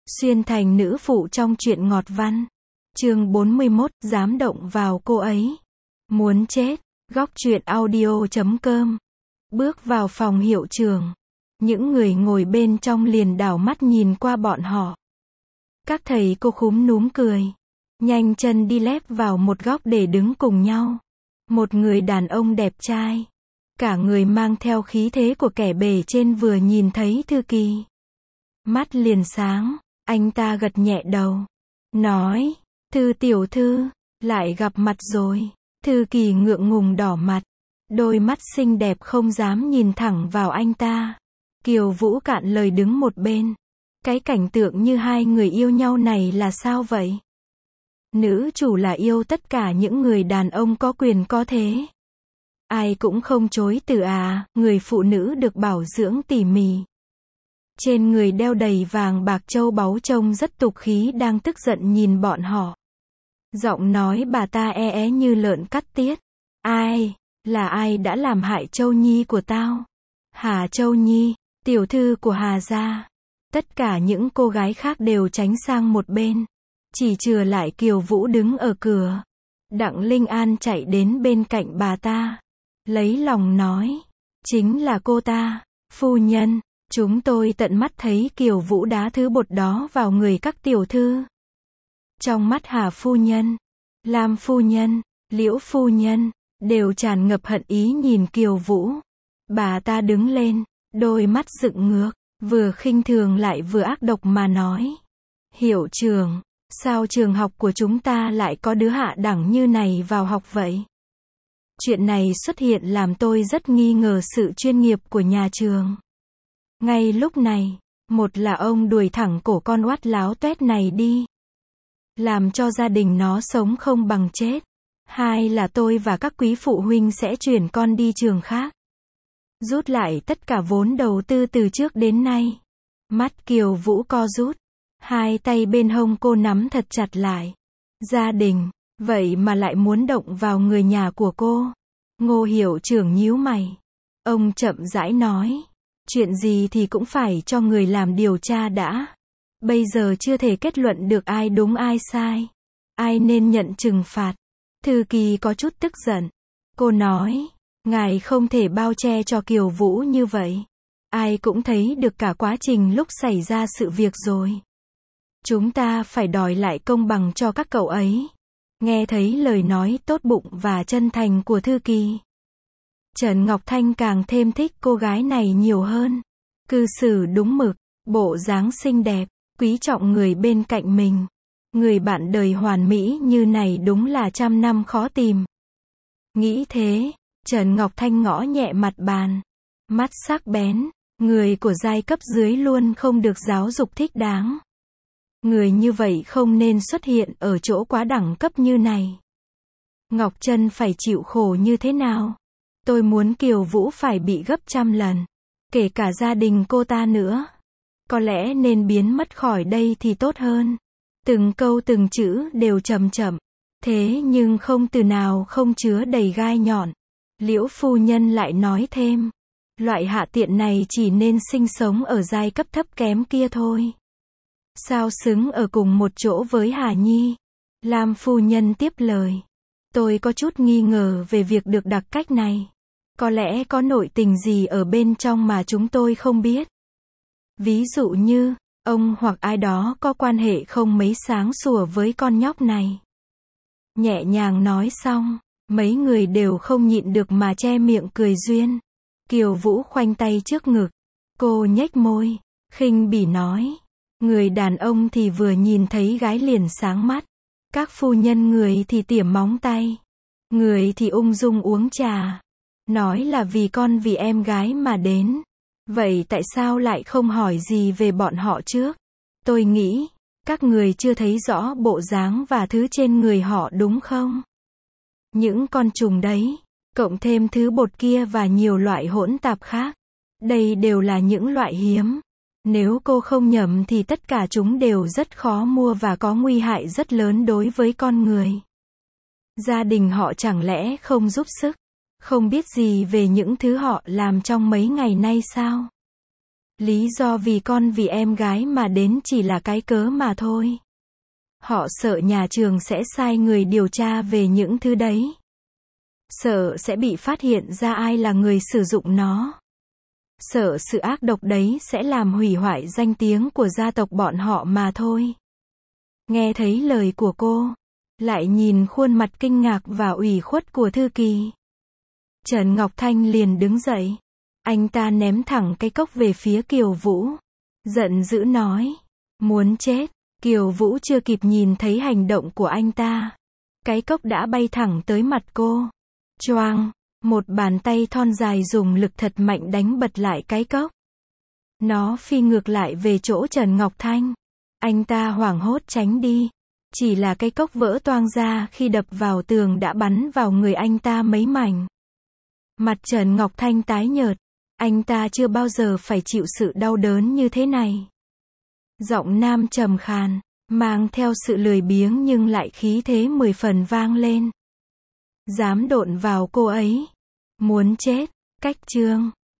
Xuyên thành nữ phụ trong truyện ngọt văn. Chương 41, dám động vào cô ấy. Muốn chết. Góc truyện audio.com. Bước vào phòng hiệu trưởng. Những người ngồi bên trong liền đảo mắt nhìn qua bọn họ. Các thầy cô khúm núm cười. Nhanh chân đi lép vào một góc để đứng cùng nhau. Một người đàn ông đẹp trai. Cả người mang theo khí thế của kẻ bề trên vừa nhìn thấy Thư Kỳ. Mắt liền sáng, anh ta gật nhẹ đầu. Nói, Thư tiểu thư, lại gặp mặt rồi. Thư Kỳ ngượng ngùng đỏ mặt. Đôi mắt xinh đẹp không dám nhìn thẳng vào anh ta. Kiều Vũ cạn lời đứng một bên. Cái cảnh tượng như hai người yêu nhau này là sao vậy? Nữ chủ là yêu tất cả những người đàn ông có quyền có thế. Ai cũng không chối từ người phụ nữ được bảo dưỡng tỉ mỉ. Trên người đeo đầy vàng bạc châu báu trông rất tục khí đang tức giận nhìn bọn họ. Giọng nói bà ta như lợn cắt tiết. Ai? Là ai đã làm hại Châu Nhi của tao? Hà Châu Nhi, tiểu thư của Hà gia. Tất cả những cô gái khác đều tránh sang một bên. Chỉ chừa lại Kiều Vũ đứng ở cửa. Đặng Linh An chạy đến bên cạnh bà ta. Lấy lòng nói. Chính là cô ta, phu nhân. Chúng tôi tận mắt thấy Kiều Vũ đá thứ bột đó vào người các tiểu thư. Trong mắt Hà phu nhân, Lam phu nhân, Liễu phu nhân, đều tràn ngập hận ý nhìn Kiều Vũ. Bà ta đứng lên, đôi mắt dựng ngược, vừa khinh thường lại vừa ác độc mà nói. Hiệu trưởng, sao trường học của chúng ta lại có đứa hạ đẳng như này vào học vậy? Chuyện này xuất hiện làm tôi rất nghi ngờ sự chuyên nghiệp của nhà trường. Ngay lúc này, một là ông đuổi thẳng cổ con oát láo toét này đi. Làm cho gia đình nó sống không bằng chết. Hai là tôi và các quý phụ huynh sẽ chuyển con đi trường khác. Rút lại tất cả vốn đầu tư từ trước đến nay. Mắt Kiều Vũ co rút. Hai tay bên hông cô nắm thật chặt lại. Gia đình, vậy mà lại muốn động vào người nhà của cô. Ngô hiệu trưởng nhíu mày. Ông chậm rãi nói. Chuyện gì thì cũng phải cho người làm điều tra đã. Bây giờ chưa thể kết luận được ai đúng ai sai. Ai nên nhận trừng phạt. Thư Kỳ có chút tức giận. Cô nói, ngài không thể bao che cho Kiều Vũ như vậy. Ai cũng thấy được cả quá trình lúc xảy ra sự việc rồi. Chúng ta phải đòi lại công bằng cho các cậu ấy. Nghe thấy lời nói tốt bụng và chân thành của Thư Kỳ. Trần Ngọc Thanh càng thêm thích cô gái này nhiều hơn. Cư xử đúng mực, bộ dáng xinh đẹp, quý trọng người bên cạnh mình. Người bạn đời hoàn mỹ như này đúng là trăm năm khó tìm. Nghĩ thế, Trần Ngọc Thanh ngõ nhẹ mặt bàn. Mắt sắc bén, người của giai cấp dưới luôn không được giáo dục thích đáng. Người như vậy không nên xuất hiện ở chỗ quá đẳng cấp như này. Ngọc Trân phải chịu khổ như thế nào? Tôi muốn Kiều Vũ phải bị gấp trăm lần. Kể cả gia đình cô ta nữa. Có lẽ nên biến mất khỏi đây thì tốt hơn. Từng câu từng chữ đều chậm chậm. Thế nhưng không từ nào không chứa đầy gai nhọn. Liễu phu nhân lại nói thêm. Loại hạ tiện này chỉ nên sinh sống ở giai cấp thấp kém kia thôi. Sao xứng ở cùng một chỗ với Hà Nhi? Lam phu nhân tiếp lời. Tôi có chút nghi ngờ về việc được đặc cách này. Có lẽ có nội tình gì ở bên trong mà chúng tôi không biết. Ví dụ như, ông hoặc ai đó có quan hệ không mấy sáng sủa với con nhóc này. Nhẹ nhàng nói xong, mấy người đều không nhịn được mà che miệng cười duyên. Kiều Vũ khoanh tay trước ngực. Cô nhếch môi, khinh bỉ nói. Người đàn ông thì vừa nhìn thấy gái liền sáng mắt. Các phu nhân người thì tỉa móng tay. Người thì ung dung uống trà. Nói là vì con vì em gái mà đến. Vậy tại sao lại không hỏi gì về bọn họ trước? Tôi nghĩ, các người chưa thấy rõ bộ dáng và thứ trên người họ đúng không? Những con trùng đấy, cộng thêm thứ bột kia và nhiều loại hỗn tạp khác. Đây đều là những loại hiếm. Nếu cô không nhầm thì tất cả chúng đều rất khó mua và có nguy hại rất lớn đối với con người. Gia đình họ chẳng lẽ không giúp sức? Không biết gì về những thứ họ làm trong mấy ngày nay sao? Lý do vì con vì em gái mà đến chỉ là cái cớ mà thôi. Họ sợ nhà trường sẽ sai người điều tra về những thứ đấy. Sợ sẽ bị phát hiện ra ai là người sử dụng nó. Sợ sự ác độc đấy sẽ làm hủy hoại danh tiếng của gia tộc bọn họ mà thôi. Nghe thấy lời của cô, lại nhìn khuôn mặt kinh ngạc và ủy khuất của Thư Kỳ, Trần Ngọc Thanh liền đứng dậy. Anh ta ném thẳng cái cốc về phía Kiều Vũ. Giận dữ nói. Muốn chết. Kiều Vũ chưa kịp nhìn thấy hành động của anh ta. Cái cốc đã bay thẳng tới mặt cô. Choang. Một bàn tay thon dài dùng lực thật mạnh đánh bật lại cái cốc. Nó phi ngược lại về chỗ Trần Ngọc Thanh. Anh ta hoảng hốt tránh đi. Chỉ là cái cốc vỡ toang ra khi đập vào tường đã bắn vào người anh ta mấy mảnh. Mặt Trần Ngọc Thanh tái nhợt. Anh ta chưa bao giờ phải chịu sự đau đớn như thế này. Giọng nam trầm khàn, mang theo sự lười biếng nhưng lại khí thế 10 phần vang lên. Dám độn vào cô ấy. Muốn chết. Cách chương